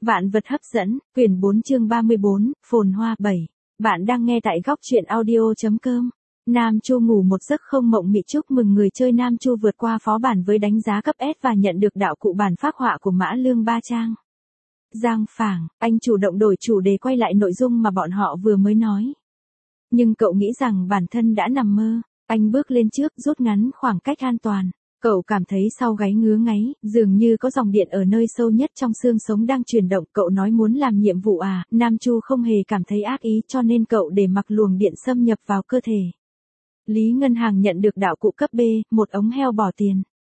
Vạn vật hấp dẫn, quyển 4 chương 34, phồn hoa 7. Bạn đang nghe tại góc truyện audio.com. Nam Chu ngủ một giấc không mộng mị. Chúc mừng người chơi Nam Chu vượt qua phó bản với đánh giá cấp S và nhận được đạo cụ bản phác họa của Mã Lương Ba Trang. Giang Phảng, anh chủ động đổi chủ đề quay lại nội dung mà bọn họ vừa mới nói. Nhưng cậu nghĩ rằng bản thân đã nằm mơ. Anh bước lên trước rút ngắn khoảng cách an toàn. Cậu cảm thấy sau gáy ngứa ngáy, dường như có dòng điện ở nơi sâu nhất trong xương sống đang chuyển động. Cậu nói muốn làm nhiệm vụ à? Nam Chu không hề cảm thấy ác ý cho nên cậu để mặc luồng điện xâm nhập vào cơ thể. Lý Ngân Hàng nhận được đạo cụ cấp B, một ống heo bỏ tiền.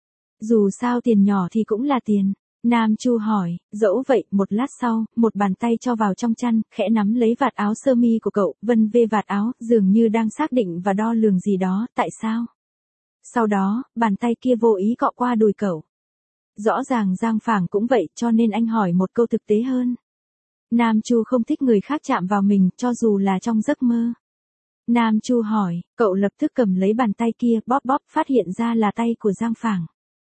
Dù sao tiền nhỏ thì cũng là tiền. Nam Chu hỏi, dẫu vậy, một lát sau, một bàn tay cho vào trong chăn, khẽ nắm lấy vạt áo sơ mi của cậu, vân vê vạt áo, dường như đang xác định và đo lường gì đó, tại sao? Sau đó, bàn tay kia vô ý cọ qua đùi cậu. Rõ ràng Giang Phảng cũng vậy cho nên anh hỏi một câu thực tế hơn. Nam Chu không thích người khác chạm vào mình cho dù là trong giấc mơ. Nam Chu hỏi, cậu lập tức cầm lấy bàn tay kia bóp bóp phát hiện ra là tay của Giang Phảng.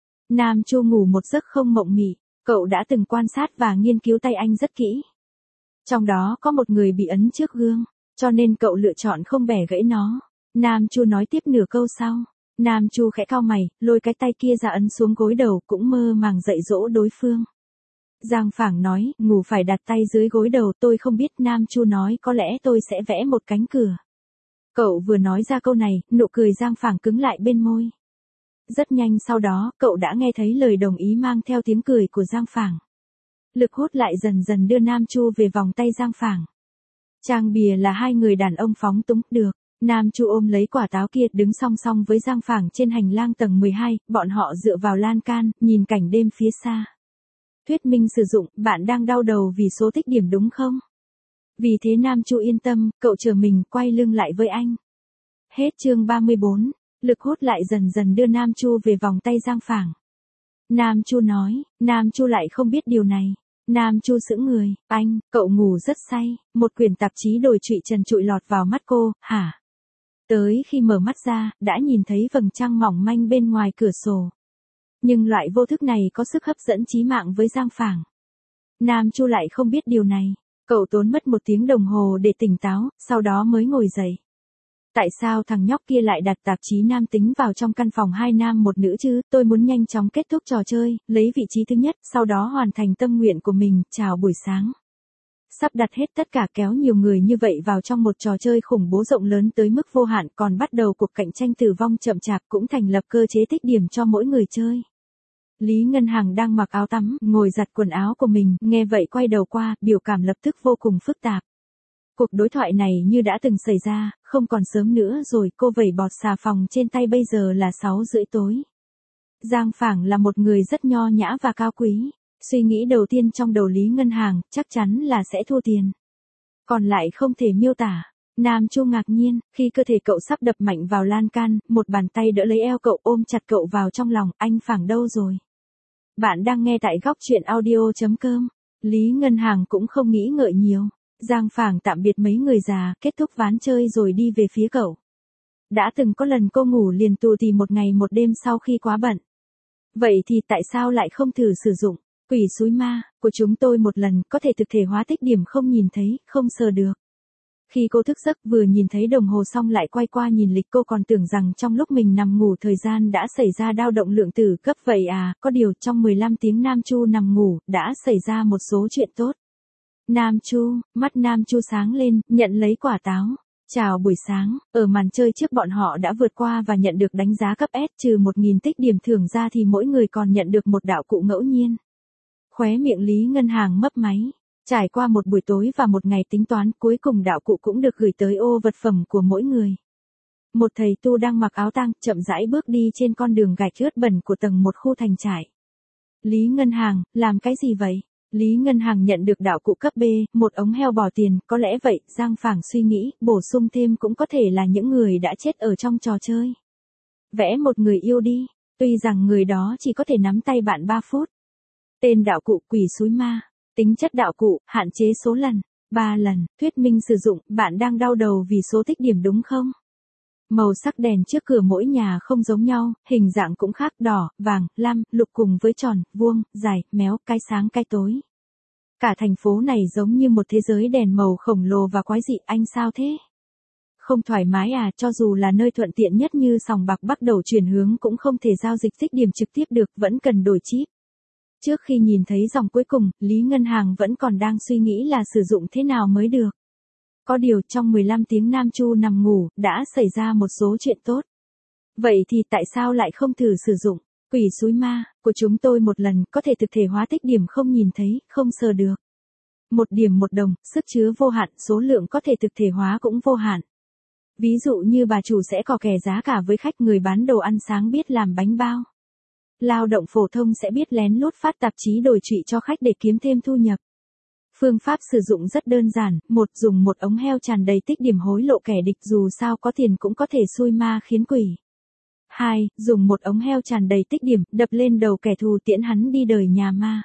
Nam Chu ngủ một giấc không mộng mị, cậu đã từng quan sát và nghiên cứu tay anh rất kỹ. Trong đó có một người bị ấn trước gương, cho nên cậu lựa chọn không bẻ gãy nó. Nam Chu nói tiếp nửa câu sau. Nam Chu khẽ cau mày, lôi cái tay kia ra ấn xuống gối đầu cũng mơ màng dạy dỗ đối phương. Giang Phảng nói, ngủ phải đặt tay dưới gối đầu tôi không biết. Nam Chu nói có lẽ tôi sẽ vẽ một cánh cửa. Cậu vừa nói ra câu này, nụ cười Giang Phảng cứng lại bên môi. Rất nhanh sau đó, cậu đã nghe thấy lời đồng ý mang theo tiếng cười của Giang Phảng. Lực hút lại dần dần đưa Nam Chu về vòng tay Giang Phảng. Trang bìa là hai người đàn ông phóng túng, được. Nam Chu ôm lấy quả táo kia đứng song song với Giang Phảng trên hành lang tầng 12, bọn họ dựa vào lan can, nhìn cảnh đêm phía xa. Thuyết minh sử dụng, bạn đang đau đầu vì số tích điểm đúng không? Vì thế Nam Chu yên tâm, cậu chờ mình quay lưng lại với anh. Hết chương 34, lực hút lại dần dần đưa Nam Chu về vòng tay Giang Phảng. Nam Chu nói, Nam Chu lại không biết điều này. Nam Chu sững người, anh, cậu ngủ rất say, một quyển tạp chí đồi trụy trần trụi lọt vào mắt cô, hả? Tới khi mở mắt ra, đã nhìn thấy vầng trăng mỏng manh bên ngoài cửa sổ. Nhưng loại vô thức này có sức hấp dẫn chí mạng với Giang Phảng. Nam Chu lại không biết điều này. Cậu tốn mất 1 tiếng đồng hồ để tỉnh táo, sau đó mới ngồi dậy. Tại sao thằng nhóc kia lại đặt tạp chí nam tính vào trong căn phòng 2 nam 1 nữ chứ? Tôi muốn nhanh chóng kết thúc trò chơi, lấy vị trí thứ nhất, sau đó hoàn thành tâm nguyện của mình, chào buổi sáng. Sắp đặt hết tất cả kéo nhiều người như vậy vào trong một trò chơi khủng bố rộng lớn tới mức vô hạn, còn bắt đầu cuộc cạnh tranh tử vong chậm chạp, cũng thành lập cơ chế tích điểm cho mỗi người chơi. Lý Ngân Hàng đang mặc áo tắm, ngồi giặt quần áo của mình, nghe vậy quay đầu qua, biểu cảm lập tức vô cùng phức tạp. Cuộc đối thoại này như đã từng xảy ra, không còn sớm nữa rồi. Cô vẩy bọt xà phòng trên tay, bây giờ là 6:30 tối. Giang Phảng là một người rất nho nhã và cao quý. Suy nghĩ đầu tiên trong đầu Lý Ngân Hàng, chắc chắn là sẽ thua tiền. Còn lại không thể miêu tả. Nam Chu ngạc nhiên, khi cơ thể cậu sắp đập mạnh vào lan can, một bàn tay đỡ lấy eo cậu ôm chặt cậu vào trong lòng, anh Phảng đâu rồi? Bạn đang nghe tại góc truyện audio.com. Lý Ngân Hàng cũng không nghĩ ngợi nhiều. Giang Phảng tạm biệt mấy người già, kết thúc ván chơi rồi đi về phía cậu. Đã từng có lần cô ngủ liền tù tì 1 ngày 1 đêm sau khi quá bận. Vậy thì tại sao lại không thử sử dụng quỷ xúi ma của chúng tôi một lần, có thể thực thể hóa tích điểm không nhìn thấy, không sờ được. Khi cô thức giấc vừa nhìn thấy đồng hồ xong lại quay qua nhìn lịch, cô còn tưởng rằng trong lúc mình nằm ngủ thời gian đã xảy ra dao động lượng tử cấp vậy à, có điều trong 15 tiếng Nam Chu nằm ngủ, đã xảy ra một số chuyện tốt. Nam Chu, mắt Nam Chu sáng lên, nhận lấy quả táo. Chào buổi sáng, ở màn chơi trước bọn họ đã vượt qua và nhận được đánh giá cấp S, trừ 1.000 tích điểm thưởng ra thì mỗi người còn nhận được một đạo cụ ngẫu nhiên. Khóe miệng Lý Ngân Hàng mấp máy. Trải qua một buổi tối và một ngày tính toán, cuối cùng đạo cụ cũng được gửi tới ô vật phẩm của mỗi người. Một thầy tu đang mặc áo tang, chậm rãi bước đi trên con đường gạch ướt bẩn của tầng 1 khu thành trại. Lý Ngân Hàng, làm cái gì vậy? Lý Ngân Hàng nhận được đạo cụ cấp B, một ống heo bỏ tiền, có lẽ vậy. Giang Phảng suy nghĩ, bổ sung thêm cũng có thể là những người đã chết ở trong trò chơi. Vẽ một người yêu đi, tuy rằng người đó chỉ có thể nắm tay bạn 3 phút. Tên đạo cụ quỷ xúi ma. Tính chất đạo cụ, hạn chế số lần, 3 lần. Thuyết minh sử dụng, bạn đang đau đầu vì số tích điểm đúng không? Màu sắc đèn trước cửa mỗi nhà không giống nhau, hình dạng cũng khác, đỏ, vàng, lam, lục cùng với tròn, vuông, dài, méo, cái sáng cái tối. Cả thành phố này giống như một thế giới đèn màu khổng lồ và quái dị, anh sao thế? Không thoải mái à, cho dù là nơi thuận tiện nhất như sòng bạc bắt đầu chuyển hướng cũng không thể giao dịch tích điểm trực tiếp được, vẫn cần đổi chip. Trước khi nhìn thấy dòng cuối cùng, Lý Ngân Hàng vẫn còn đang suy nghĩ là sử dụng thế nào mới được. Có điều trong 15 tiếng Nam Chu nằm ngủ, đã xảy ra một số chuyện tốt. Vậy thì tại sao lại không thử sử dụng quỷ xúi ma của chúng tôi một lần, có thể thực thể hóa tích điểm không nhìn thấy, không sờ được. 1 điểm 1 đồng, sức chứa vô hạn, số lượng có thể thực thể hóa cũng vô hạn. Ví dụ như bà chủ sẽ cò kè giá cả với khách, người bán đồ ăn sáng biết làm bánh bao. Lao động phổ thông sẽ biết lén lút phát tạp chí đổi trụy cho khách để kiếm thêm thu nhập. Phương pháp sử dụng rất đơn giản, dùng một ống heo tràn đầy tích điểm hối lộ kẻ địch, dù sao có tiền cũng có thể xui ma khiến quỷ. 2. Dùng một ống heo tràn đầy tích điểm, đập lên đầu kẻ thù tiễn hắn đi đời nhà ma.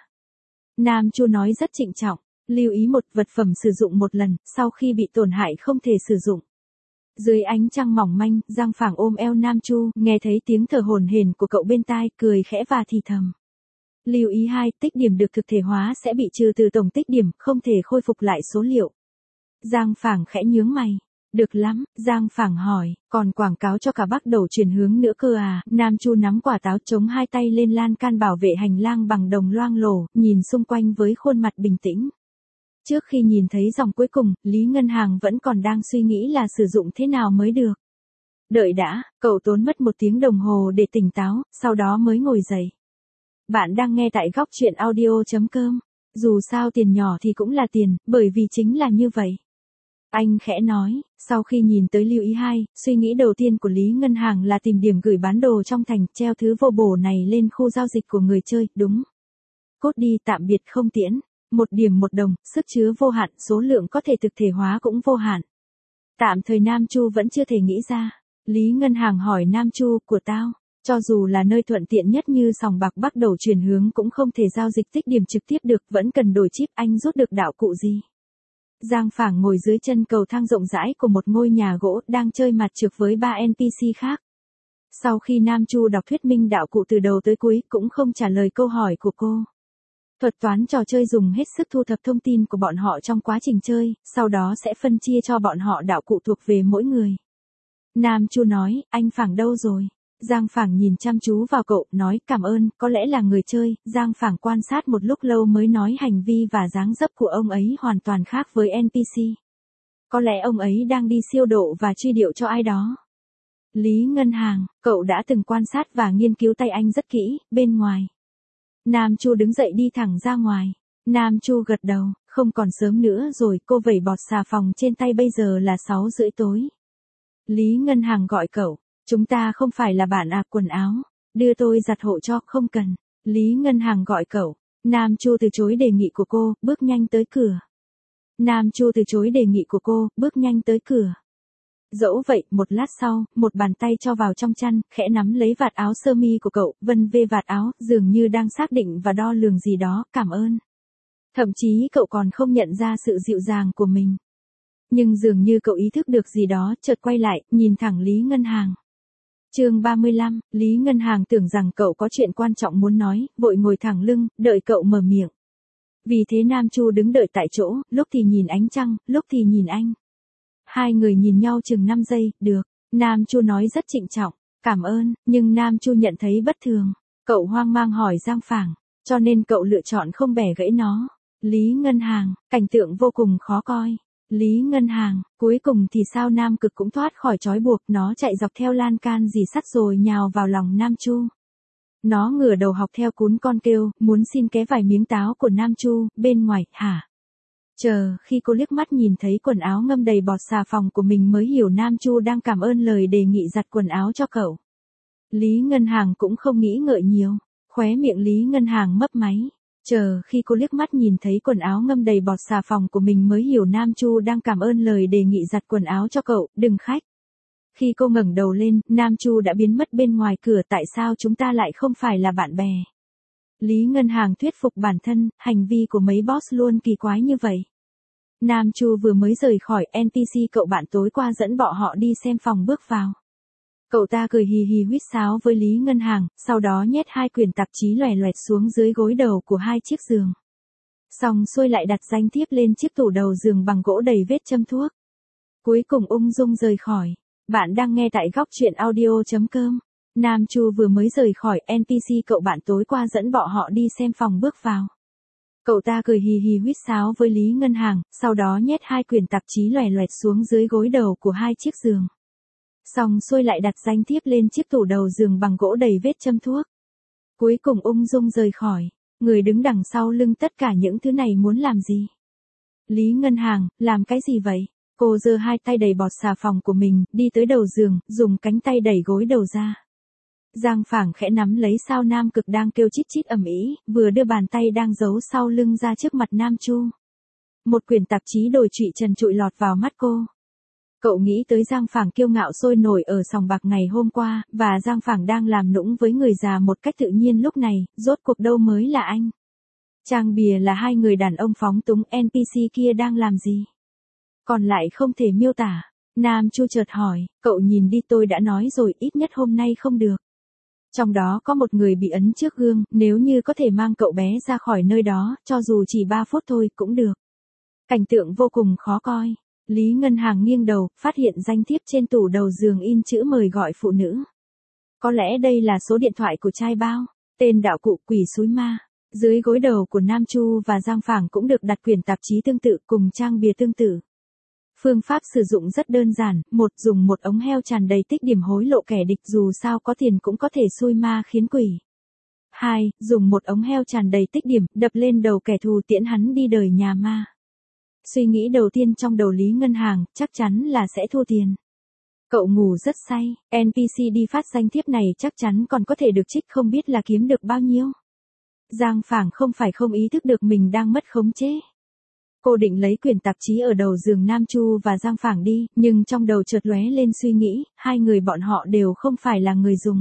Nam Chu nói rất trịnh trọng, lưu ý một vật phẩm sử dụng một lần, sau khi bị tổn hại không thể sử dụng. Dưới ánh trăng mỏng manh, Giang Phảng ôm eo Nam Chu, nghe thấy tiếng thở hổn hển của cậu bên tai, cười khẽ và thì thầm. Lưu ý 2, tích điểm được thực thể hóa sẽ bị trừ từ tổng tích điểm, không thể khôi phục lại số liệu. Giang Phảng khẽ nhướng mày. Được lắm, Giang Phảng hỏi, còn quảng cáo cho cả bắt đầu chuyển hướng nữa cơ à? Nam Chu nắm quả táo, chống hai tay lên lan can bảo vệ hành lang bằng đồng loang lổ, nhìn xung quanh với khuôn mặt bình tĩnh. Trước khi nhìn thấy dòng cuối cùng, Lý Ngân Hàng vẫn còn đang suy nghĩ là sử dụng thế nào mới được. Đợi đã, cậu tốn mất 1 tiếng đồng hồ để tỉnh táo, sau đó mới ngồi dậy. Bạn đang nghe tại góc truyện audio.com. Dù sao tiền nhỏ thì cũng là tiền, bởi vì chính là như vậy. Anh khẽ nói, sau khi nhìn tới lưu ý 2, suy nghĩ đầu tiên của Lý Ngân Hàng là tìm điểm gửi bán đồ trong thành, treo thứ vô bổ này lên khu giao dịch của người chơi, đúng. Cốt đi, tạm biệt không tiễn. 1 điểm 1 đồng, sức chứa vô hạn, số lượng có thể thực thể hóa cũng vô hạn. Tạm thời Nam Chu vẫn chưa thể nghĩ ra. Lý Ngân Hàng hỏi Nam Chu, của tao, cho dù là nơi thuận tiện nhất như sòng bạc bắt đầu chuyển hướng cũng không thể giao dịch tích điểm trực tiếp được, vẫn cần đổi chip, anh rút được đạo cụ gì? Giang Phảng ngồi dưới chân cầu thang rộng rãi của một ngôi nhà gỗ, đang chơi mặt trược với 3 NPC khác. Sau khi Nam Chu đọc thuyết minh đạo cụ từ đầu tới cuối, cũng không trả lời câu hỏi của cô. Thuật toán trò chơi dùng hết sức thu thập thông tin của bọn họ trong quá trình chơi, sau đó sẽ phân chia cho bọn họ đạo cụ thuộc về mỗi người. Nam Chu nói, anh Phảng đâu rồi? Giang Phảng nhìn chăm chú vào cậu, nói cảm ơn, có lẽ là người chơi. Giang Phảng quan sát một lúc lâu mới nói hành vi và dáng dấp của ông ấy hoàn toàn khác với NPC. Có lẽ ông ấy đang đi siêu độ và truy điệu cho ai đó. Lý Ngân Hàng, cậu đã từng quan sát và nghiên cứu tay anh rất kỹ, bên ngoài. Nam Chu đứng dậy đi thẳng ra ngoài. Nam Chu gật đầu, không còn sớm nữa rồi, cô vẩy bọt xà phòng trên tay, bây giờ là 6:30 tối. Lý Ngân Hàng gọi cậu, chúng ta không phải là bạn à, quần áo, đưa tôi giặt hộ cho, không cần. Lý Ngân Hàng gọi cậu. Nam Chu từ chối đề nghị của cô, bước nhanh tới cửa. Nam Chu từ chối đề nghị của cô, bước nhanh tới cửa. Dẫu vậy, một lát sau, một bàn tay cho vào trong chăn, khẽ nắm lấy vạt áo sơ mi của cậu, vân vê vạt áo, dường như đang xác định và đo lường gì đó, cảm ơn. Thậm chí cậu còn không nhận ra sự dịu dàng của mình. Nhưng dường như cậu ý thức được gì đó, chợt quay lại, nhìn thẳng Lý Ngân Hàng. Chương 35, Lý Ngân Hàng tưởng rằng cậu có chuyện quan trọng muốn nói, vội ngồi thẳng lưng, đợi cậu mở miệng. Vì thế Nam Chu đứng đợi tại chỗ, lúc thì nhìn ánh trăng, lúc thì nhìn anh. Hai người nhìn nhau chừng 5 giây, được. Nam Chu nói rất trịnh trọng, cảm ơn, nhưng Nam Chu nhận thấy bất thường. Cậu hoang mang hỏi Giang Phảng, cho nên cậu lựa chọn không bẻ gãy nó. Lý Ngân Hàng, cảnh tượng vô cùng khó coi. Lý Ngân Hàng, cuối cùng thì sao? Nam Cực cũng thoát khỏi trói buộc, nó chạy dọc theo lan can dì sắt rồi nhào vào lòng Nam Chu. Nó ngửa đầu học theo cún con kêu, muốn xin ké vài miếng táo của Nam Chu, bên ngoài, hả? Chờ, khi cô liếc mắt nhìn thấy quần áo ngâm đầy bọt xà phòng của mình mới hiểu Nam Chu đang cảm ơn lời đề nghị giặt quần áo cho cậu. Lý Ngân Hàng cũng không nghĩ ngợi nhiều, khóe miệng Lý Ngân Hàng mấp máy. Chờ, khi cô liếc mắt nhìn thấy quần áo ngâm đầy bọt xà phòng của mình mới hiểu Nam Chu đang cảm ơn lời đề nghị giặt quần áo cho cậu, đừng khách. Khi cô ngẩng đầu lên, Nam Chu đã biến mất bên ngoài cửa, tại sao chúng ta lại không phải là bạn bè? Lý Ngân Hàng thuyết phục bản thân, hành vi của mấy boss luôn kỳ quái như vậy. Nam Chu vừa mới rời khỏi, NPC cậu bạn tối qua dẫn bọn họ đi xem phòng bước vào. Cậu ta cười hì hì huýt sáo với Lý Ngân Hàng, sau đó nhét 2 quyển tạp chí loè loẹt xuống dưới gối đầu của 2 chiếc giường. Xong xuôi lại đặt danh thiếp lên chiếc tủ đầu giường bằng gỗ đầy vết châm thuốc. Cuối cùng ung dung rời khỏi. Bạn đang nghe tại góc truyện audio.com. Nam Chu vừa mới rời khỏi, NPC cậu bạn tối qua dẫn bọn họ đi xem phòng bước vào. Cậu ta cười hì hì huýt sáo với Lý Ngân Hàng, sau đó nhét 2 quyển tạp chí loè loẹt xuống dưới gối đầu của 2 chiếc giường. Xong xuôi lại đặt danh thiếp lên chiếc tủ đầu giường bằng gỗ đầy vết châm thuốc. Cuối cùng ung dung rời khỏi. Người đứng đằng sau lưng tất cả những thứ này muốn làm gì? Lý Ngân Hàng, làm cái gì vậy? Cô giơ 2 tay đầy bọt xà phòng của mình, đi tới đầu giường, dùng cánh tay đẩy gối đầu ra. Giang Phảng khẽ nắm lấy sao Nam Cực đang kêu chít chít ầm ĩ, vừa đưa bàn tay đang giấu sau lưng ra trước mặt Nam Chu. Một quyển tạp chí đồi trụy trần trụi lọt vào mắt cô. Cậu nghĩ tới Giang Phảng kiêu ngạo sôi nổi ở sòng bạc ngày hôm qua, và Giang Phảng đang làm nũng với người già một cách tự nhiên lúc này, rốt cuộc đâu mới là anh. Trang bìa là 2 người đàn ông phóng túng, NPC kia đang làm gì? Còn lại không thể miêu tả. Nam Chu chợt hỏi, cậu nhìn đi, tôi đã nói rồi, ít nhất hôm nay không được. Trong đó có một người bị ấn trước gương, nếu như có thể mang cậu bé ra khỏi nơi đó, cho dù chỉ 3 phút thôi cũng được. Cảnh tượng vô cùng khó coi. Lý Ngân Hàng nghiêng đầu, phát hiện danh thiếp trên tủ đầu giường in chữ mời gọi phụ nữ. Có lẽ đây là số điện thoại của trai bao, tên đạo cụ quỷ xúi ma. Dưới gối đầu của Nam Chu và Giang Phảng cũng được đặt quyển tạp chí tương tự cùng trang bìa tương tự. Phương pháp sử dụng rất đơn giản, một dùng một ống heo tràn đầy tích điểm hối lộ kẻ địch, dù sao có tiền cũng có thể xui ma khiến quỷ. 2. Dùng một ống heo tràn đầy tích điểm, đập lên đầu kẻ thù tiễn hắn đi đời nhà ma. Suy nghĩ đầu tiên trong đầu Lý Ngân Hàng, chắc chắn là sẽ thua tiền. Cậu ngủ rất say, NPC đi phát danh thiếp này chắc chắn còn có thể được trích, không biết là kiếm được bao nhiêu. Giang Phảng không phải không ý thức được mình đang mất khống chế. Cô định lấy quyển tạp chí ở đầu giường Nam Chu và Giang Phảng đi, nhưng trong đầu chợt lóe lên suy nghĩ, 2 người bọn họ đều không phải là người dùng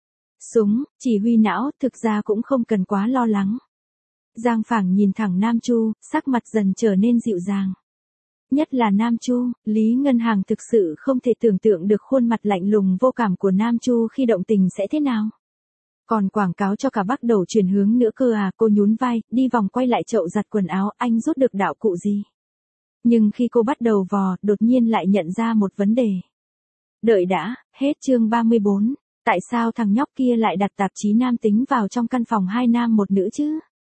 súng, chỉ huy não, thực ra cũng không cần quá lo lắng. Giang Phảng nhìn thẳng Nam Chu, sắc mặt dần trở nên dịu dàng. Nhất là Nam Chu, Lý Ngân Hàng thực sự không thể tưởng tượng được khuôn mặt lạnh lùng vô cảm của Nam Chu khi động tình sẽ thế nào. Còn quảng cáo cho cả bắt đầu chuyển hướng nữa cơ à? Cô nhún vai, đi vòng quay lại chậu giặt quần áo, anh rút được đạo cụ gì? Nhưng khi cô bắt đầu vò, đột nhiên lại nhận ra một vấn đề. Đợi đã, hết chương 34. Tại sao thằng nhóc kia lại đặt tạp chí nam tính vào trong căn phòng 2 nam 1 nữ chứ?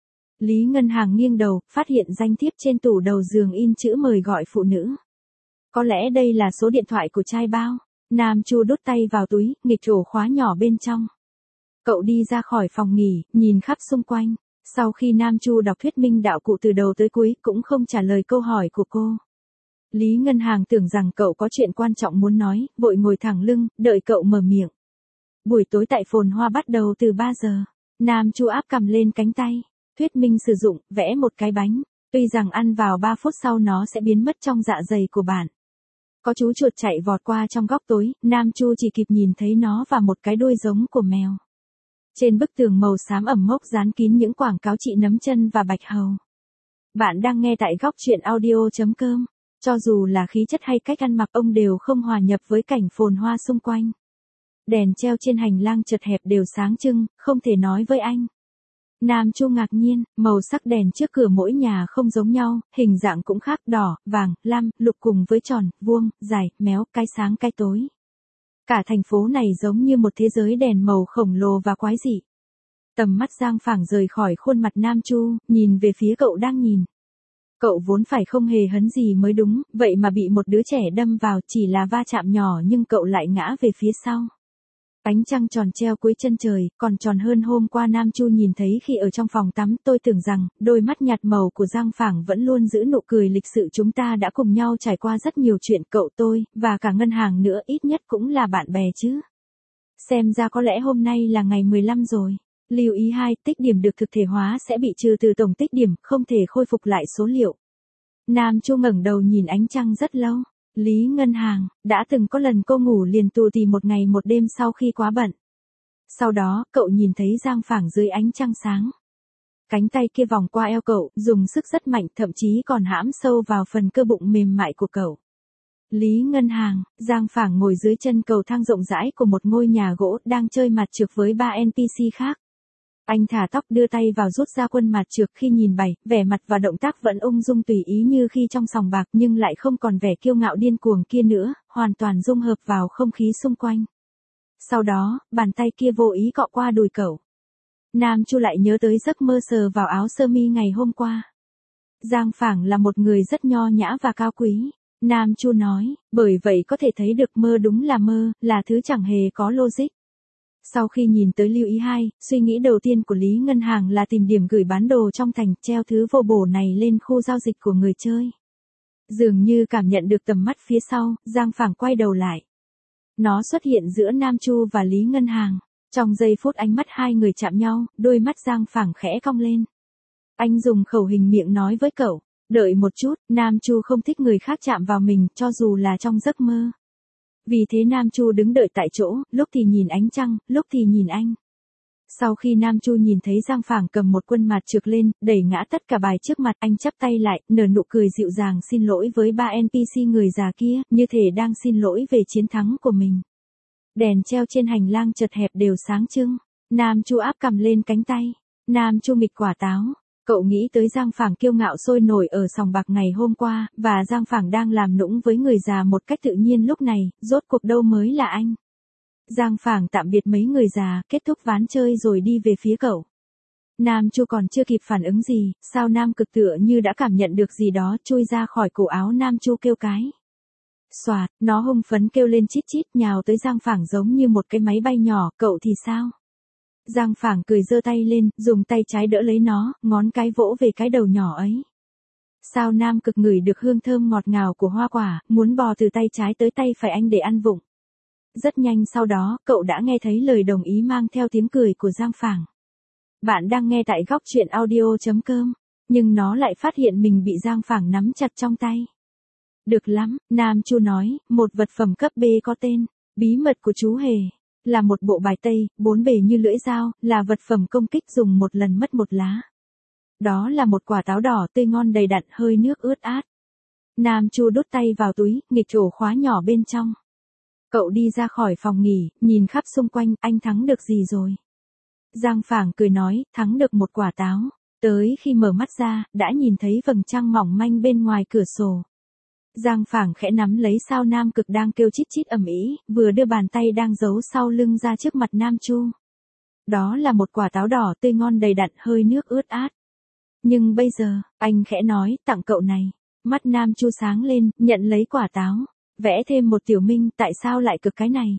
Lý Ngân Hàng nghiêng đầu, phát hiện danh thiếp trên tủ đầu giường in chữ mời gọi phụ nữ. Có lẽ đây là số điện thoại của trai bao. Nam Chu đút tay vào túi, nghịch ổ khóa nhỏ bên trong. Cậu đi ra khỏi phòng nghỉ, nhìn khắp xung quanh. Sau khi Nam Chu đọc thuyết minh đạo cụ từ đầu tới cuối, cũng không trả lời câu hỏi của cô. Lý Ngân Hàng tưởng rằng cậu có chuyện quan trọng muốn nói, vội ngồi thẳng lưng, đợi cậu mở miệng. Buổi tối tại Phồn Hoa bắt đầu từ 3 giờ. Nam Chu áp cằm lên cánh tay. Thuyết minh sử dụng, vẽ một cái bánh. Tuy rằng ăn vào 3 phút sau nó sẽ biến mất trong dạ dày của bạn. Có chú chuột chạy vọt qua trong góc tối, Nam Chu chỉ kịp nhìn thấy nó và một cái đuôi giống của mèo. Trên bức tường màu xám ẩm mốc dán kín những quảng cáo trị nấm chân và bạch hầu. Bạn đang nghe tại góc truyện audio.com. Cho dù là khí chất hay cách ăn mặc, ông đều không hòa nhập với cảnh phồn hoa xung quanh. Đèn treo trên hành lang chật hẹp đều sáng trưng, không thể nói với anh. Nam Chu ngạc nhiên, màu sắc đèn trước cửa mỗi nhà không giống nhau, hình dạng cũng khác, đỏ, vàng, lam, lục cùng với tròn, vuông, dài, méo, cái sáng cái tối. Cả thành phố này giống như một thế giới đèn màu khổng lồ và quái dị. Tầm mắt Giang Phảng rời khỏi khuôn mặt Nam Chu, nhìn về phía cậu đang nhìn. Cậu vốn phải không hề hấn gì mới đúng, vậy mà bị một đứa trẻ đâm vào, chỉ là va chạm nhỏ nhưng cậu lại ngã về phía sau. Ánh trăng tròn treo cuối chân trời, còn tròn hơn hôm qua Nam Chu nhìn thấy khi ở trong phòng tắm. Tôi tưởng rằng, đôi mắt nhạt màu của Giang Phảng vẫn luôn giữ nụ cười lịch sự. Chúng ta đã cùng nhau trải qua rất nhiều chuyện, cậu, tôi, và cả Ngân Hàng nữa, ít nhất cũng là bạn bè chứ. Xem ra có lẽ hôm nay là ngày 15 rồi. Lưu ý 2, tích điểm được thực thể hóa sẽ bị trừ từ tổng tích điểm, không thể khôi phục lại số liệu. Nam Chu ngẩng đầu nhìn ánh trăng rất lâu. Lý Ngân Hàng, đã từng có lần cô ngủ liền tù tì một ngày một đêm sau khi quá bận. Sau đó, cậu nhìn thấy Giang Phảng dưới ánh trăng sáng. Cánh tay kia vòng qua eo cậu, dùng sức rất mạnh, thậm chí còn hãm sâu vào phần cơ bụng mềm mại của cậu. Lý Ngân Hàng, Giang Phảng ngồi dưới chân cầu thang rộng rãi của một ngôi nhà gỗ, đang chơi mặt trược với 3 NPC khác. Anh thả tóc đưa tay vào rút ra quân mạt trược khi nhìn bày, vẻ mặt và động tác vẫn ung dung tùy ý như khi trong sòng bạc nhưng lại không còn vẻ kiêu ngạo điên cuồng kia nữa, hoàn toàn dung hợp vào không khí xung quanh. Sau đó, bàn tay kia vô ý cọ qua đùi cậu. Nam Chu lại nhớ tới giấc mơ sờ vào áo sơ mi ngày hôm qua. Giang Phảng là một người rất nho nhã và cao quý. Nam Chu nói, bởi vậy có thể thấy được mơ đúng là mơ, là thứ chẳng hề có logic. Sau khi nhìn tới lưu ý 2, suy nghĩ đầu tiên của Lý Ngân Hàng là tìm điểm gửi bán đồ trong thành, treo thứ vô bổ này lên khu giao dịch của người chơi. Dường như cảm nhận được tầm mắt phía sau, Giang Phảng quay đầu lại. Nó xuất hiện giữa Nam Chu và Lý Ngân Hàng. Trong giây phút ánh mắt hai người chạm nhau, đôi mắt Giang Phảng khẽ cong lên. Anh dùng khẩu hình miệng nói với cậu, đợi một chút, Nam Chu không thích người khác chạm vào mình, cho dù là trong giấc mơ. Vì thế Nam Chu đứng đợi tại chỗ, lúc thì nhìn ánh trăng, lúc thì nhìn anh. Sau khi Nam Chu nhìn thấy Giang Phảng cầm một quân mạt trược lên, đẩy ngã tất cả bài trước mặt, anh chắp tay lại, nở nụ cười dịu dàng xin lỗi với ba NPC người già kia, như thể đang xin lỗi về chiến thắng của mình. Đèn treo trên hành lang chật hẹp đều sáng trưng. Nam Chu áp cằm lên cánh tay. Nam Chu nghịch quả táo. Cậu nghĩ tới Giang Phảng kiêu ngạo sôi nổi ở sòng bạc ngày hôm qua, và Giang Phảng đang làm nũng với người già một cách tự nhiên lúc này, rốt cuộc đâu mới là anh. Giang Phảng tạm biệt mấy người già, kết thúc ván chơi rồi đi về phía cậu. Nam Chu còn chưa kịp phản ứng gì, sao Nam Cực tựa như đã cảm nhận được gì đó chui ra khỏi cổ áo Nam Chu kêu cái. Xoạt, nó hung phấn kêu lên chít chít nhào tới Giang Phảng giống như một cái máy bay nhỏ, cậu thì sao? Giang Phảng cười giơ tay lên, dùng tay trái đỡ lấy nó, ngón cái vỗ về cái đầu nhỏ ấy. Sao Nam Cực ngửi được hương thơm ngọt ngào của hoa quả, muốn bò từ tay trái tới tay phải anh để ăn vụng. Rất nhanh sau đó, cậu đã nghe thấy lời đồng ý mang theo tiếng cười của Giang Phảng. Bạn đang nghe tại góc truyện audio.com, nhưng nó lại phát hiện mình bị Giang Phảng nắm chặt trong tay. Được lắm, Nam Chu nói, một vật phẩm cấp B có tên, bí mật của chú Hề. Là một bộ bài tây, 4 bề như lưỡi dao, là vật phẩm công kích dùng một lần mất một lá. Đó là một quả táo đỏ tươi ngon đầy đặn hơi nước ướt át. Nam Chu đút tay vào túi, nghịch ổ khóa nhỏ bên trong. Cậu đi ra khỏi phòng nghỉ, nhìn khắp xung quanh, anh thắng được gì rồi? Giang Phảng cười nói, thắng được một quả táo. Tới khi mở mắt ra, đã nhìn thấy vầng trăng mỏng manh bên ngoài cửa sổ. Giang Phảng khẽ nắm lấy sao Nam Cực đang kêu chít chít ầm ĩ, vừa đưa bàn tay đang giấu sau lưng ra trước mặt Nam Chu. Đó là một quả táo đỏ tươi ngon đầy đặn hơi nước ướt át. Nhưng bây giờ, anh khẽ nói, tặng cậu này. Mắt Nam Chu sáng lên, nhận lấy quả táo. Vẽ thêm một tiểu minh, tại sao lại cực cái này?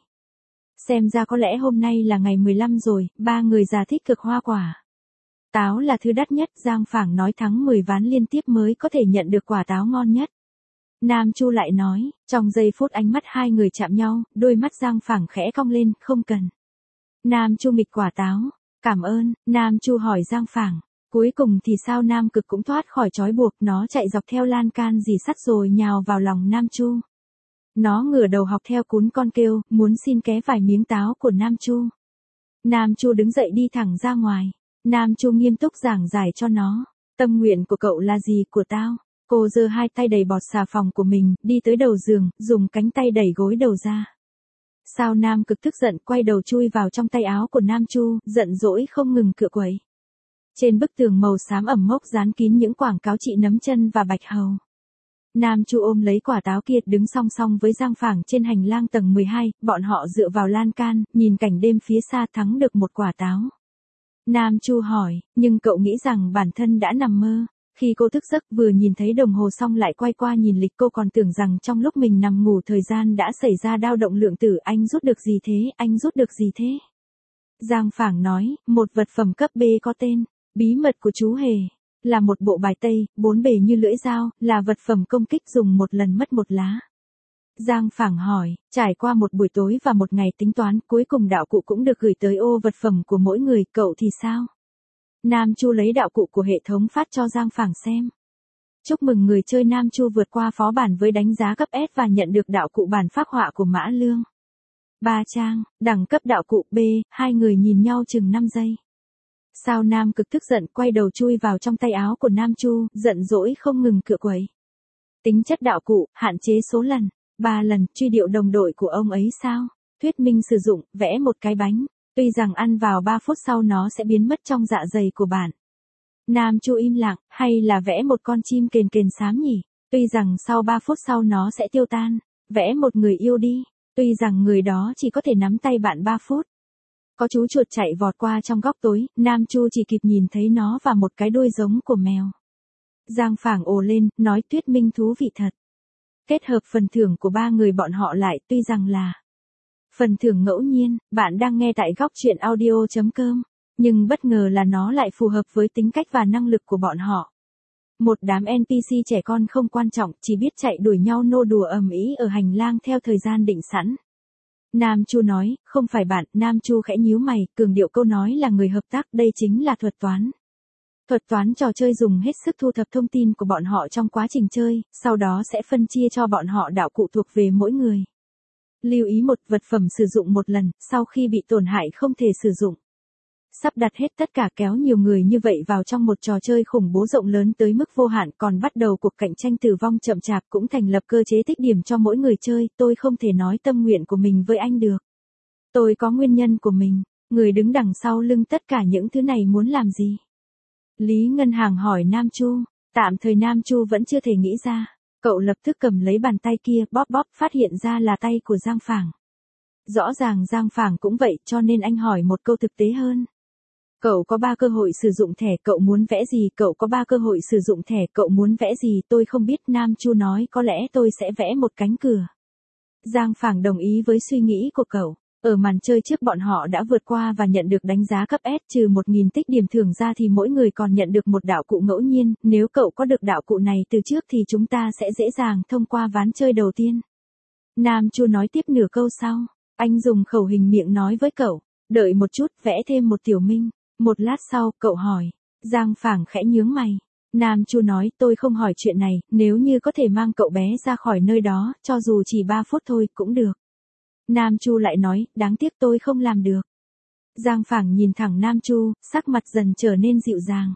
Xem ra có lẽ hôm nay là ngày 15 rồi, ba người già thích cực hoa quả. Táo là thứ đắt nhất, Giang Phảng nói thắng 10 ván liên tiếp mới có thể nhận được quả táo ngon nhất. Nam Chu lại nói, trong giây phút ánh mắt hai người chạm nhau, đôi mắt Giang Phảng khẽ cong lên, không cần. Nam Chu nghịch quả táo, cảm ơn, Nam Chu hỏi Giang Phảng. Cuối cùng thì sao Nam Cực cũng thoát khỏi trói buộc, nó chạy dọc theo lan can dì sắt rồi nhào vào lòng Nam Chu. Nó ngửa đầu học theo cún con kêu, muốn xin ké vài miếng táo của Nam Chu. Nam Chu đứng dậy đi thẳng ra ngoài. Nam Chu nghiêm túc giảng giải cho nó. Tâm nguyện của cậu là gì của tao? Cô giơ hai tay đầy bọt xà phòng của mình, đi tới đầu giường, dùng cánh tay đẩy gối đầu ra. Sao Nam Cực tức giận quay đầu chui vào trong tay áo của Nam Chu, giận dỗi không ngừng cựa quậy. Trên bức tường màu xám ẩm mốc dán kín những quảng cáo trị nấm chân và bạch hầu. Nam Chu ôm lấy quả táo kia đứng song song với Giang Phảng trên hành lang tầng 12, bọn họ dựa vào lan can, nhìn cảnh đêm phía xa thắng được một quả táo. Nam Chu hỏi, nhưng cậu nghĩ rằng bản thân đã nằm mơ. Khi cô thức giấc vừa nhìn thấy đồng hồ xong lại quay qua nhìn lịch cô còn tưởng rằng trong lúc mình nằm ngủ thời gian đã xảy ra dao động lượng tử. Anh rút được gì thế, anh rút được gì thế? Giang Phảng nói, một vật phẩm cấp B có tên, bí mật của chú Hề. Là một bộ bài tây, 4 bề như lưỡi dao, là vật phẩm công kích dùng một lần mất một lá. Giang Phảng hỏi, trải qua một buổi tối và một ngày tính toán, cuối cùng đạo cụ cũng được gửi tới ô vật phẩm của mỗi người, cậu thì sao? Nam Chu lấy đạo cụ của hệ thống phát cho Giang Phảng xem. Chúc mừng người chơi Nam Chu vượt qua phó bản với đánh giá cấp S và nhận được đạo cụ bản phác họa của Mã Lương. 3 trang, đẳng cấp đạo cụ B, hai người nhìn nhau chừng 5 giây. Sao Nam Cực tức giận quay đầu chui vào trong tay áo của Nam Chu, giận dỗi không ngừng cựa quậy. Tính chất đạo cụ, hạn chế số lần, 3 lần, truy điệu đồng đội của ông ấy sao? Thuyết minh sử dụng, vẽ một cái bánh. Tuy rằng ăn vào 3 phút sau nó sẽ biến mất trong dạ dày của bạn. Nam Chu im lặng, hay là vẽ một con chim kền kền xám nhỉ? Tuy rằng sau 3 phút sau nó sẽ tiêu tan. Vẽ một người yêu đi. Tuy rằng người đó chỉ có thể nắm tay bạn 3 phút. Có chú chuột chạy vọt qua trong góc tối, Nam Chu chỉ kịp nhìn thấy nó và một cái đuôi giống của mèo. Giang Phảng ồ lên, nói thuyết minh thú vị thật. Kết hợp phần thưởng của 3 người bọn họ lại, tuy rằng là phần thưởng ngẫu nhiên, bạn đang nghe tại góc truyện audio.com, nhưng bất ngờ là nó lại phù hợp với tính cách và năng lực của bọn họ. Một đám NPC trẻ con không quan trọng, chỉ biết chạy đuổi nhau nô đùa ầm ĩ ở hành lang theo thời gian định sẵn. Nam Chu nói, không phải bạn, Nam Chu khẽ nhíu mày, cường điệu câu nói là người hợp tác, đây chính là thuật toán. Thuật toán trò chơi dùng hết sức thu thập thông tin của bọn họ trong quá trình chơi, sau đó sẽ phân chia cho bọn họ đạo cụ thuộc về mỗi người. Lưu ý một vật phẩm sử dụng một lần, sau khi bị tổn hại không thể sử dụng. Sắp đặt hết tất cả kéo nhiều người như vậy vào trong một trò chơi khủng bố rộng lớn tới mức vô hạn, còn bắt đầu cuộc cạnh tranh tử vong chậm chạp, cũng thành lập cơ chế tích điểm cho mỗi người chơi. Tôi không thể nói tâm nguyện của mình với anh được. Tôi có nguyên nhân của mình. Người đứng đằng sau lưng tất cả những thứ này muốn làm gì? Lý Ngân Hàng hỏi Nam Chu. Tạm thời Nam Chu vẫn chưa thể nghĩ ra. Cậu lập tức cầm lấy bàn tay kia, bóp bóp, phát hiện ra là tay của Giang Phảng. Rõ ràng Giang Phảng cũng vậy, cho nên anh hỏi một câu thực tế hơn. Cậu có 3 cơ hội sử dụng thẻ, cậu muốn vẽ gì? Cậu có 3 cơ hội sử dụng thẻ, cậu muốn vẽ gì? Tôi không biết, Nam Chu nói, có lẽ tôi sẽ vẽ một cánh cửa. Giang Phảng đồng ý với suy nghĩ của cậu. Ở màn chơi trước bọn họ đã vượt qua và nhận được đánh giá cấp S, trừ 1.000 tích điểm thưởng ra thì mỗi người còn nhận được một đạo cụ ngẫu nhiên. Nếu cậu có được đạo cụ này từ trước thì chúng ta sẽ dễ dàng thông qua ván chơi đầu tiên. Nam Chu nói tiếp nửa câu sau. Anh dùng khẩu hình miệng nói với cậu. Đợi một chút, vẽ thêm một tiểu minh. Một lát sau, cậu hỏi. Giang Phảng khẽ nhướng mày. Nam Chu nói, tôi không hỏi chuyện này, nếu như có thể mang cậu bé ra khỏi nơi đó, cho dù chỉ 3 phút thôi, cũng được. Nam Chu lại nói, đáng tiếc tôi không làm được. Giang Phảng nhìn thẳng Nam Chu, sắc mặt dần trở nên dịu dàng.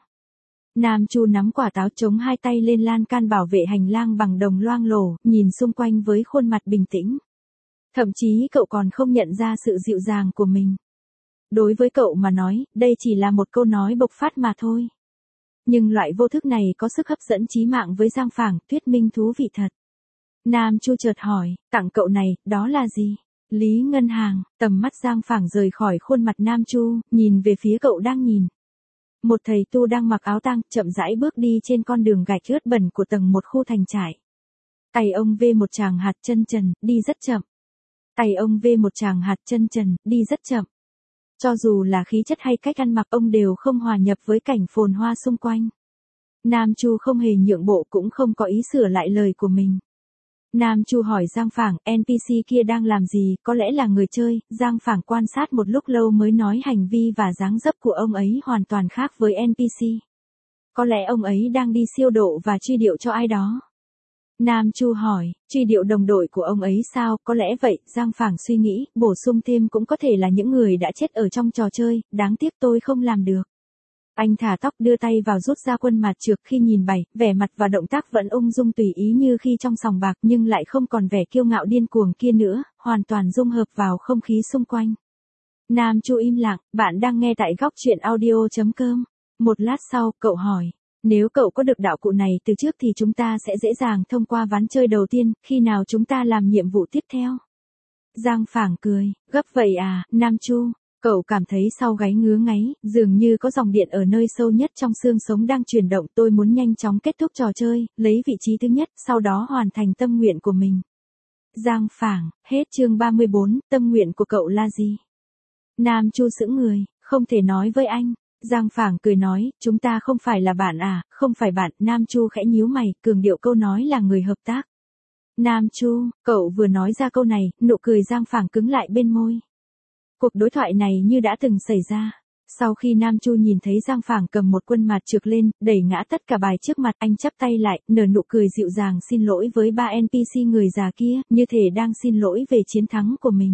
Nam Chu nắm quả táo, chống hai tay lên lan can bảo vệ hành lang bằng đồng loang lổ, nhìn xung quanh với khuôn mặt bình tĩnh. Thậm chí cậu còn không nhận ra sự dịu dàng của mình. Đối với cậu mà nói, đây chỉ là một câu nói bộc phát mà thôi. Nhưng loại vô thức này có sức hấp dẫn chí mạng với Giang Phảng, thuyết minh thú vị thật. Nam Chu chợt hỏi, tặng cậu này, đó là gì? Lý Ngân Hàng, tầm mắt Giang Phảng rời khỏi khuôn mặt Nam Chu, nhìn về phía cậu đang nhìn. Một thầy tu đang mặc áo tang, chậm rãi bước đi trên con đường gạch ướt bẩn của tầng 1 khu thành trại. Tay ông vê một tràng hạt chân trần, đi rất chậm. Tay ông vê một tràng hạt chân trần, đi rất chậm. Cho dù là khí chất hay cách ăn mặc, ông đều không hòa nhập với cảnh phồn hoa xung quanh. Nam Chu không hề nhượng bộ, cũng không có ý sửa lại lời của mình. Nam Chu hỏi Giang Phảng, NPC kia đang làm gì, có lẽ là người chơi. Giang Phảng quan sát một lúc lâu mới nói hành vi và dáng dấp của ông ấy hoàn toàn khác với NPC. Có lẽ ông ấy đang đi siêu độ và truy điệu cho ai đó. Nam Chu hỏi, truy điệu đồng đội của ông ấy sao? Có lẽ vậy, Giang Phảng suy nghĩ, bổ sung thêm cũng có thể là những người đã chết ở trong trò chơi, đáng tiếc tôi không làm được. Anh thả tóc, đưa tay vào rút ra quân mạt trược, khi nhìn bảy, vẻ mặt và động tác vẫn ung dung tùy ý như khi trong sòng bạc, nhưng lại không còn vẻ kiêu ngạo điên cuồng kia nữa, hoàn toàn dung hợp vào không khí xung quanh. Nam Chu im lặng, bạn đang nghe tại góc truyện audio.com. Một lát sau, cậu hỏi. Nếu cậu có được đạo cụ này từ trước thì chúng ta sẽ dễ dàng thông qua ván chơi đầu tiên, khi nào chúng ta làm nhiệm vụ tiếp theo? Giang Phảng cười, gấp vậy à, Nam Chu, cậu cảm thấy sau gáy ngứa ngáy, dường như có dòng điện ở nơi sâu nhất trong xương sống đang chuyển động. Tôi muốn nhanh chóng kết thúc trò chơi, lấy vị trí thứ nhất, sau đó hoàn thành tâm nguyện của mình. Giang Phảng, hết chương 34, tâm nguyện của cậu là gì? Nam Chu sững người, không thể nói với anh. Giang Phảng cười nói, chúng ta không phải là bạn à? Không phải bạn. Nam Chu khẽ nhíu mày, cường điệu câu nói là người hợp tác. Nam Chu, cậu vừa nói ra câu này, nụ cười Giang Phảng cứng lại bên môi. Cuộc đối thoại này như đã từng xảy ra. Sau khi Nam Chu nhìn thấy Giang Phảng cầm một quân mạt trược lên, đẩy ngã tất cả bài trước mặt, anh chắp tay lại, nở nụ cười dịu dàng xin lỗi với 3 NPC người già kia, như thể đang xin lỗi về chiến thắng của mình.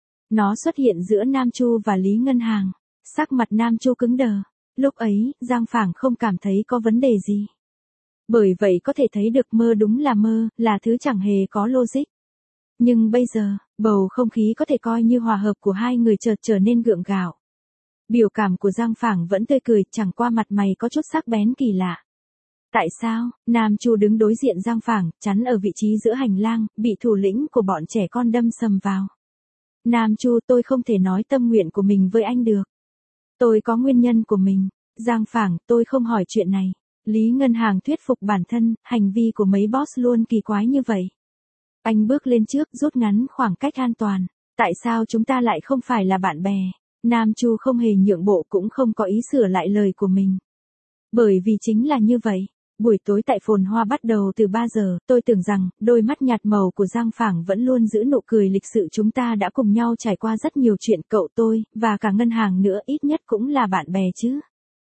Nó xuất hiện giữa Nam Chu và Lý Ngân Hàng. Sắc mặt Nam Chu cứng đờ. Lúc ấy, Giang Phảng không cảm thấy có vấn đề gì. Bởi vậy có thể thấy được mơ đúng là mơ, là thứ chẳng hề có logic. Nhưng bây giờ, bầu không khí có thể coi như hòa hợp của hai người chợt trở nên gượng gạo. Biểu cảm của Giang Phảng vẫn tươi cười, chẳng qua mặt mày có chút sắc bén kỳ lạ. Tại sao? Nam Chu đứng đối diện Giang Phảng, chắn ở vị trí giữa hành lang, bị thủ lĩnh của bọn trẻ con đâm sầm vào. Nam Chu, tôi không thể nói tâm nguyện của mình với anh được. Tôi có nguyên nhân của mình. Giang Phảng, tôi không hỏi chuyện này. Lý Ngân Hàng thuyết phục bản thân, hành vi của mấy boss luôn kỳ quái như vậy. Anh bước lên trước, rút ngắn khoảng cách an toàn. Tại sao chúng ta lại không phải là bạn bè? Nam Chu không hề nhượng bộ, cũng không có ý sửa lại lời của mình. Bởi vì chính là như vậy. Buổi tối tại Phồn Hoa bắt đầu từ 3 giờ, tôi tưởng rằng, đôi mắt nhạt màu của Giang Phảng vẫn luôn giữ nụ cười lịch sự, chúng ta đã cùng nhau trải qua rất nhiều chuyện, cậu, tôi, và cả ngân hàng nữa, ít nhất cũng là bạn bè chứ.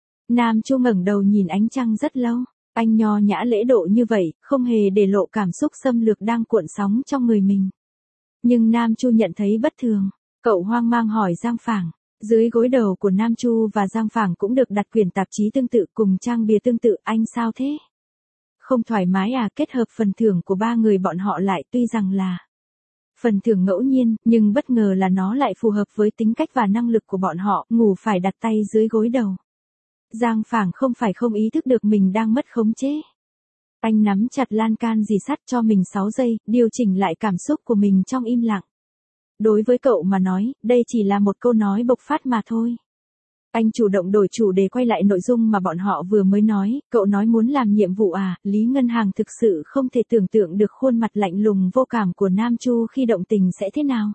Nam Chu ngẩng đầu nhìn ánh trăng rất lâu, anh nho nhã lễ độ như vậy, không hề để lộ cảm xúc xâm lược đang cuộn sóng trong người mình. Nhưng Nam Chu nhận thấy bất thường, cậu hoang mang hỏi Giang Phảng. Dưới gối đầu của Nam Chu và Giang Phảng cũng được đặt quyển tạp chí tương tự cùng trang bìa tương tự, anh sao thế? Không thoải mái à? Kết hợp phần thưởng của ba người bọn họ lại tuy rằng là phần thưởng ngẫu nhiên, nhưng bất ngờ là nó lại phù hợp với tính cách và năng lực của bọn họ, ngủ phải đặt tay dưới gối đầu. Giang Phảng không phải không ý thức được mình đang mất khống chế. Anh nắm chặt lan can dì sắt cho mình 6 giây, điều chỉnh lại cảm xúc của mình trong im lặng. Đối với cậu mà nói, đây chỉ là một câu nói bộc phát mà thôi. Anh chủ động đổi chủ đề, quay lại nội dung mà bọn họ vừa mới nói, cậu nói muốn làm nhiệm vụ à? Lý Ngân Hàng thực sự không thể tưởng tượng được khuôn mặt lạnh lùng vô cảm của Nam Chu khi động tình sẽ thế nào.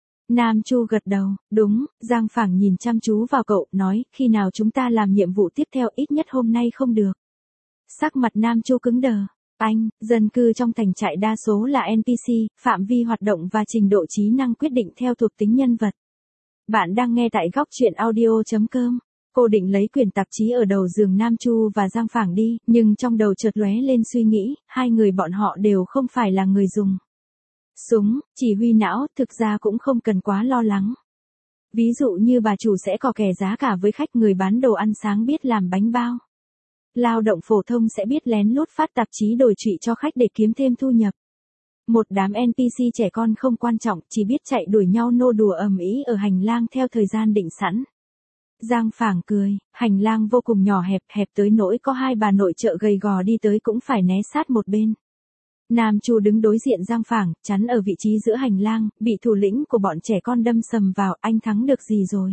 Nam Chu gật đầu, đúng. Giang Phảng nhìn chăm chú vào cậu, nói, khi nào chúng ta làm nhiệm vụ tiếp theo, ít nhất hôm nay không được. Sắc mặt Nam Chu cứng đờ. Anh, dân cư trong thành trại đa số là NPC, phạm vi hoạt động và trình độ trí năng quyết định theo thuộc tính nhân vật. Bạn đang nghe tại góc truyện audio.com. Cô định lấy quyển tạp chí ở đầu giường Nam Chu và Giang Phảng đi, nhưng trong đầu chợt lóe lên suy nghĩ, hai người bọn họ đều không phải là người dùng súng, chỉ huy não, thực ra cũng không cần quá lo lắng. Ví dụ như bà chủ sẽ cò kè giá cả với khách, người bán đồ ăn sáng biết làm bánh bao. Lao động phổ thông sẽ biết lén lút phát tạp chí đổi trụy cho khách để kiếm thêm thu nhập. Một đám NPC trẻ con không quan trọng, chỉ biết chạy đuổi nhau nô đùa ầm ĩ ở hành lang theo thời gian định sẵn. Giang Phảng cười, hành lang vô cùng nhỏ hẹp, hẹp tới nỗi có hai bà nội trợ gầy gò đi tới cũng phải né sát một bên. Nam Chu đứng đối diện Giang Phảng, chắn ở vị trí giữa hành lang, bị thủ lĩnh của bọn trẻ con đâm sầm vào, anh thắng được gì rồi?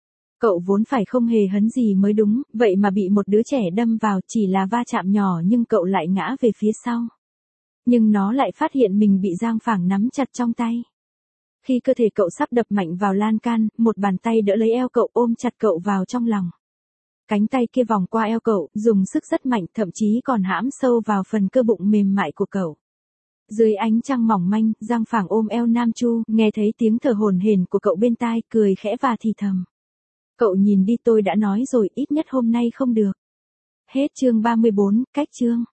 Cậu vốn phải không hề hấn gì mới đúng, vậy mà bị một đứa trẻ đâm vào, chỉ là va chạm nhỏ nhưng cậu lại ngã về phía sau. Nhưng nó lại phát hiện mình bị Giang Phảng nắm chặt trong tay. Khi cơ thể cậu sắp đập mạnh vào lan can, một bàn tay đỡ lấy eo cậu, ôm chặt cậu vào trong lòng. Cánh tay kia vòng qua eo cậu, dùng sức rất mạnh, thậm chí còn hãm sâu vào phần cơ bụng mềm mại của cậu. Dưới ánh trăng mỏng manh, Giang Phảng ôm eo Nam Chu, nghe thấy tiếng thở hổn hển của cậu bên tai, cười khẽ và thì thầm. Cậu nhìn đi, tôi đã nói rồi, ít nhất hôm nay không được. Hết chương 34, cách chương.